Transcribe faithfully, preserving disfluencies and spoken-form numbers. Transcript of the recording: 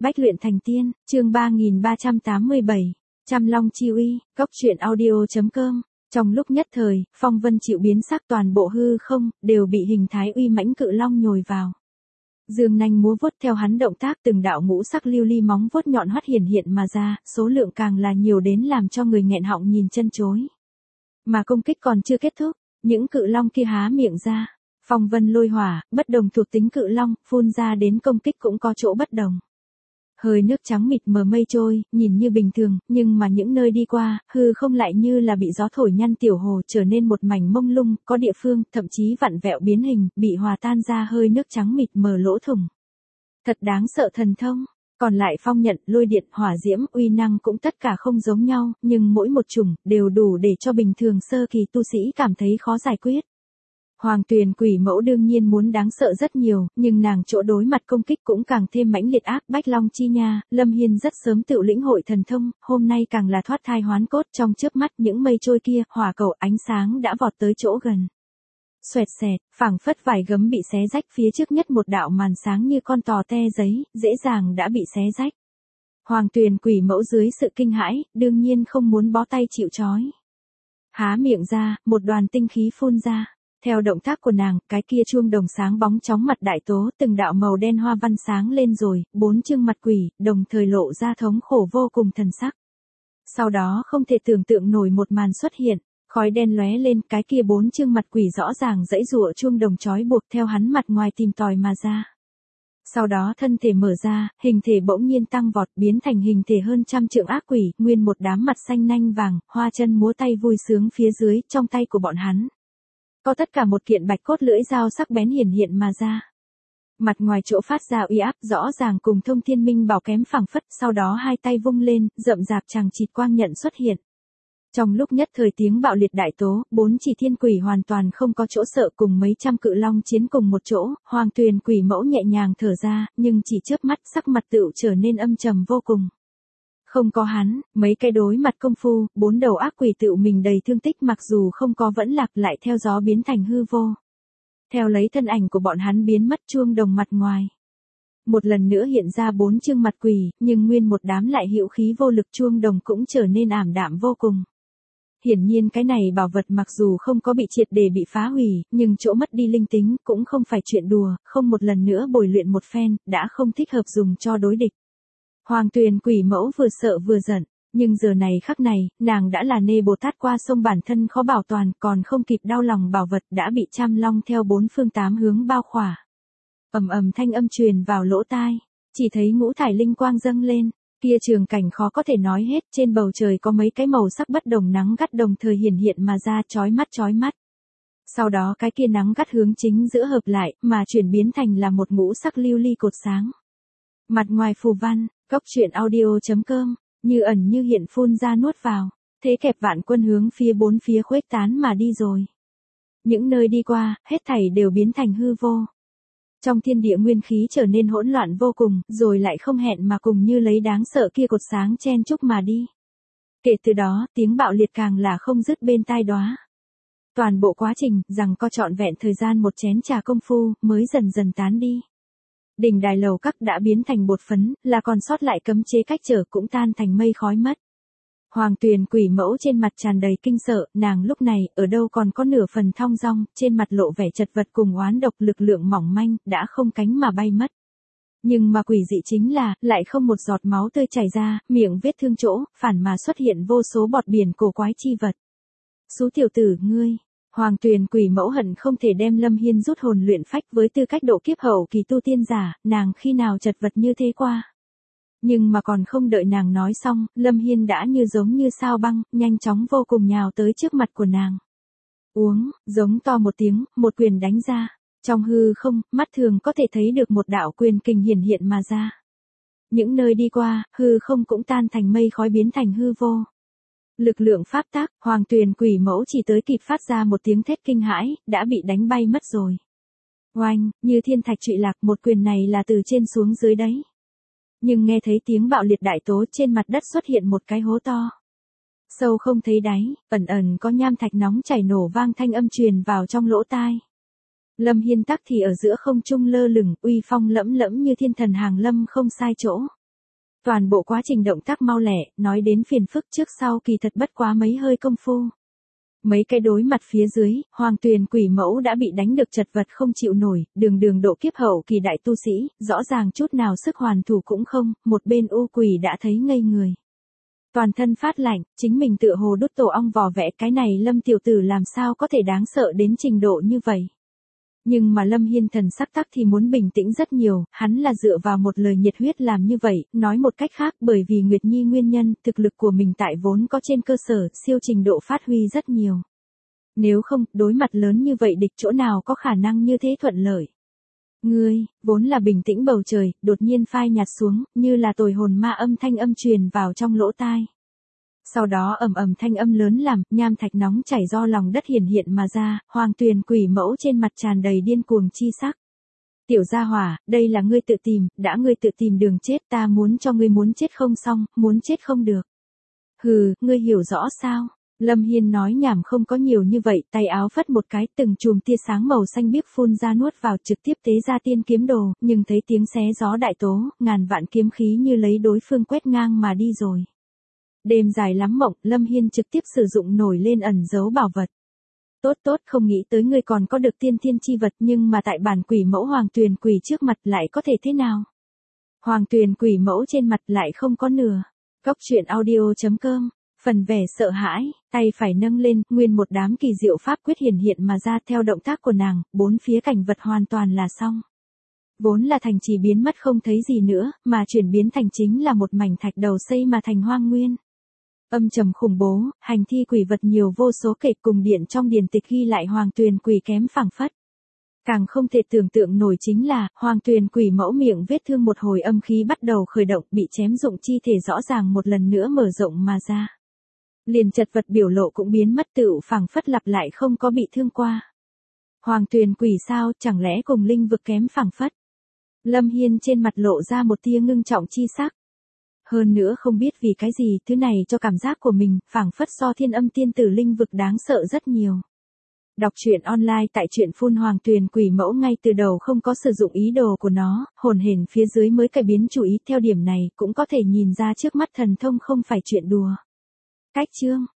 Bách luyện thành tiên, chương ba nghìn ba trăm tám mươi bảy, Trăm Long Chi Uy, Cốc truyện audio.com. Trong lúc nhất thời, phong vân chịu biến sắc, toàn bộ hư không, đều bị hình thái uy mãnh cự long nhồi vào. Dương nanh múa vuốt, theo hắn động tác từng đạo ngũ sắc lưu ly móng vuốt nhọn hoắt hiển hiện mà ra, số lượng càng là nhiều đến làm cho người nghẹn họng nhìn chân chối. Mà công kích còn chưa kết thúc, những cự long kia há miệng ra. Phong vân lôi hỏa, bất đồng thuộc tính cự long, phun ra đến công kích cũng có chỗ bất đồng. Hơi nước trắng mịt mờ mây trôi, nhìn như bình thường, nhưng mà những nơi đi qua, hư không lại như là bị gió thổi nhăn tiểu hồ, trở nên một mảnh mông lung, có địa phương, thậm chí vặn vẹo biến hình, bị hòa tan ra hơi nước trắng mịt mờ lỗ thủng. Thật đáng sợ thần thông. Còn lại phong nhận, lôi điện, hỏa diễm, uy năng cũng tất cả không giống nhau, nhưng mỗi một chủng, đều đủ để cho bình thường sơ kỳ tu sĩ cảm thấy khó giải quyết. Hoàng Tuyền Quỷ Mẫu đương nhiên muốn đáng sợ rất nhiều, nhưng nàng chỗ đối mặt công kích cũng càng thêm mãnh liệt ác. Bách Long Chi Nha, Lâm Hiên rất sớm tự lĩnh hội thần thông, hôm nay càng là thoát thai hoán cốt, trong chớp mắt những mây trôi kia, hỏa cầu ánh sáng đã vọt tới chỗ gần. Xoẹt xẹt, phảng phất vải gấm bị xé rách, phía trước nhất một đạo màn sáng như con tò te giấy, dễ dàng đã bị xé rách. Hoàng Tuyền Quỷ Mẫu dưới sự kinh hãi, đương nhiên không muốn bó tay chịu trói. Há miệng ra, một đoàn tinh khí phun ra. Theo động tác của nàng, cái kia chuông đồng sáng bóng chóng mặt đại tố, từng đạo màu đen hoa văn sáng lên rồi, bốn chương mặt quỷ, đồng thời lộ ra thống khổ vô cùng thần sắc. Sau đó không thể tưởng tượng nổi một màn xuất hiện, khói đen lóe lên, cái kia bốn chương mặt quỷ rõ ràng giãy giụa chuông đồng trói buộc theo hắn mặt ngoài tìm tòi mà ra. Sau đó thân thể mở ra, hình thể bỗng nhiên tăng vọt, biến thành hình thể hơn trăm trượng ác quỷ, nguyên một đám mặt xanh nanh vàng, hoa chân múa tay vui sướng phía dưới, trong tay của bọn hắn. Có tất cả một kiện bạch cốt lưỡi dao sắc bén hiển hiện mà ra. Mặt ngoài chỗ phát ra uy áp rõ ràng cùng thông thiên minh bảo kém phảng phất, sau đó hai tay vung lên, rậm rạp chằng chịt quang nhận xuất hiện. Trong lúc nhất thời tiếng bạo liệt đại tố, bốn chỉ thiên quỷ hoàn toàn không có chỗ sợ, cùng mấy trăm cự long chiến cùng một chỗ. Hoàng Tuyền Quỷ Mẫu nhẹ nhàng thở ra, nhưng chỉ chớp mắt sắc mặt tựu trở nên âm trầm vô cùng. Không có hắn, mấy cái đối mặt công phu, bốn đầu ác quỷ tựu mình đầy thương tích, mặc dù không có vẫn lạc lại theo gió biến thành hư vô. Theo lấy thân ảnh của bọn hắn biến mất chuông đồng mặt ngoài. Một lần nữa hiện ra bốn chương mặt quỷ, nhưng nguyên một đám lại hữu khí vô lực, chuông đồng cũng trở nên ảm đạm vô cùng. Hiển nhiên cái này bảo vật mặc dù không có bị triệt để bị phá hủy, nhưng chỗ mất đi linh tính cũng không phải chuyện đùa, không một lần nữa bồi luyện một phen, đã không thích hợp dùng cho đối địch. Hoàng Tuyền Quỷ Mẫu vừa sợ vừa giận, nhưng giờ này khắc này, nàng đã là nê Bồ Tát qua sông, bản thân khó bảo toàn, còn không kịp đau lòng bảo vật đã bị Trăm Long theo bốn phương tám hướng bao khỏa. Ầm ầm thanh âm truyền vào lỗ tai, chỉ thấy ngũ thải linh quang dâng lên, kia trường cảnh khó có thể nói hết, trên bầu trời có mấy cái màu sắc bất đồng nắng gắt đồng thời hiển hiện mà ra, chói mắt chói mắt. Sau đó cái kia nắng gắt hướng chính giữa hợp lại, mà chuyển biến thành là một ngũ sắc lưu ly cột sáng. Mặt ngoài phù văn, Cốc truyện audio.com, như ẩn như hiện phun ra nuốt vào, thế kẹp vạn quân hướng phía bốn phía khuếch tán mà đi rồi. Những nơi đi qua, hết thảy đều biến thành hư vô. Trong thiên địa nguyên khí trở nên hỗn loạn vô cùng, rồi lại không hẹn mà cùng như lấy đáng sợ kia cột sáng chen chúc mà đi. Kể từ đó, tiếng bạo liệt càng là không dứt bên tai đóa. Toàn bộ quá trình, rằng co trọn vẹn thời gian một chén trà công phu, mới dần dần tán đi. Đỉnh đài lầu các đã biến thành bột phấn, là còn sót lại cấm chế cách trở cũng tan thành mây khói mất. Hoàng Tuyền Quỷ Mẫu trên mặt tràn đầy kinh sợ, nàng lúc này, ở đâu còn có nửa phần thong dong, trên mặt lộ vẻ chật vật cùng oán độc, lực lượng mỏng manh, đã không cánh mà bay mất. Nhưng mà quỷ dị chính là, lại không một giọt máu tươi chảy ra, miệng vết thương chỗ, phản mà xuất hiện vô số bọt biển cổ quái chi vật. Xú tiểu tử, ngươi! Hoàng Tuyền Quỷ Mẫu hận không thể đem Lâm Hiên rút hồn luyện phách, với tư cách độ kiếp hậu kỳ tu tiên giả, nàng khi nào chật vật như thế qua. Nhưng mà còn không đợi nàng nói xong, Lâm Hiên đã như giống như sao băng, nhanh chóng vô cùng nhào tới trước mặt của nàng. Uống, giống to một tiếng, một quyền đánh ra. Trong hư không, mắt thường có thể thấy được một đạo quyền kình hiển hiện mà ra. Những nơi đi qua, hư không cũng tan thành mây khói biến thành hư vô. Lực lượng pháp tác, Hoàng Tuyền Quỷ Mẫu chỉ tới kịp phát ra một tiếng thét kinh hãi, đã bị đánh bay mất rồi. Oanh, như thiên thạch trụy lạc, một quyền này là từ trên xuống dưới đấy. Nhưng nghe thấy tiếng bạo liệt đại tố, trên mặt đất xuất hiện một cái hố to. Sâu không thấy đáy, ẩn ẩn có nham thạch nóng chảy nổ vang thanh âm truyền vào trong lỗ tai. Lâm Hiên tắc thì ở giữa không trung lơ lửng, uy phong lẫm lẫm như thiên thần hàng lâm không sai chỗ. Toàn bộ quá trình động tác mau lẹ, nói đến phiền phức trước sau kỳ thật bất quá mấy hơi công phu. Mấy cái đối mặt phía dưới, Hoàng Tuyền quỷ mẫu đã bị đánh được chật vật không chịu nổi, đường đường độ kiếp hậu kỳ đại tu sĩ, rõ ràng chút nào sức hoàn thủ cũng không, một bên u quỷ đã thấy ngây người. Toàn thân phát lạnh, chính mình tựa hồ đốt tổ ong vò vẽ, cái này Lâm tiểu tử làm sao có thể đáng sợ đến trình độ như vậy. Nhưng mà Lâm Hiên thần sắc tắc thì muốn bình tĩnh rất nhiều, hắn là dựa vào một lời nhiệt huyết làm như vậy, nói một cách khác bởi vì Nguyệt Nhi nguyên nhân, thực lực của mình tại vốn có trên cơ sở, siêu trình độ phát huy rất nhiều. Nếu không, đối mặt lớn như vậy địch chỗ nào có khả năng như thế thuận lợi. Ngươi, vốn là bình tĩnh bầu trời, đột nhiên phai nhạt xuống, như là tồi hồn ma âm thanh âm truyền vào trong lỗ tai. Sau đó ầm ầm thanh âm lớn làm, nham thạch nóng chảy do lòng đất hiển hiện mà ra, Hoàng Tuyền quỷ mẫu trên mặt tràn đầy điên cuồng chi sắc. Tiểu gia hỏa, đây là ngươi tự tìm, đã ngươi tự tìm đường chết, ta muốn cho ngươi muốn chết không xong, muốn chết không được. Hừ, ngươi hiểu rõ sao? Lâm Hiên nói nhảm không có nhiều như vậy, tay áo phất một cái, từng chùm tia sáng màu xanh biếc phun ra nuốt vào trực tiếp tế ra tiên kiếm đồ, nhưng thấy tiếng xé gió đại tố, ngàn vạn kiếm khí như lấy đối phương quét ngang mà đi rồi. Đêm dài lắm mộng, Lâm Hiên trực tiếp sử dụng nổi lên ẩn dấu bảo vật. Tốt tốt, không nghĩ tới ngươi còn có được tiên thiên chi vật, nhưng mà tại bản quỷ mẫu Hoàng Tuyền quỷ trước mặt lại có thể thế nào? Hoàng Tuyền quỷ mẫu trên mặt lại không có nửa. Góc truyện audio chấm com, phần vẻ sợ hãi, tay phải nâng lên, nguyên một đám kỳ diệu pháp quyết hiển hiện mà ra theo động tác của nàng, bốn phía cảnh vật hoàn toàn là xong. Vốn là thành trì biến mất không thấy gì nữa, mà chuyển biến thành chính là một mảnh thạch đầu xây mà thành hoang nguyên. Âm trầm khủng bố, hành thi quỷ vật nhiều vô số kể, cùng điện trong điển tịch ghi lại Hoàng Tuyền quỷ kém phảng phất. Càng không thể tưởng tượng nổi chính là, Hoàng Tuyền quỷ mẫu miệng vết thương một hồi âm khí bắt đầu khởi động, bị chém dụng chi thể rõ ràng một lần nữa mở rộng mà ra. Liền chật vật biểu lộ cũng biến mất, tựu phảng phất lặp lại không có bị thương qua. Hoàng Tuyền quỷ sao, chẳng lẽ cùng linh vực kém phảng phất? Lâm Hiên trên mặt lộ ra một tia ngưng trọng chi sắc. Hơn nữa không biết vì cái gì, thứ này cho cảm giác của mình, phảng phất so Thiên Âm Tiên Tử linh vực đáng sợ rất nhiều. Đọc truyện online tại truyện phun Hoàng Tuyền quỷ mẫu ngay từ đầu không có sử dụng ý đồ của nó, hồn hển phía dưới mới cải biến chủ ý, theo điểm này cũng có thể nhìn ra trước mắt thần thông không phải chuyện đùa. Cách chương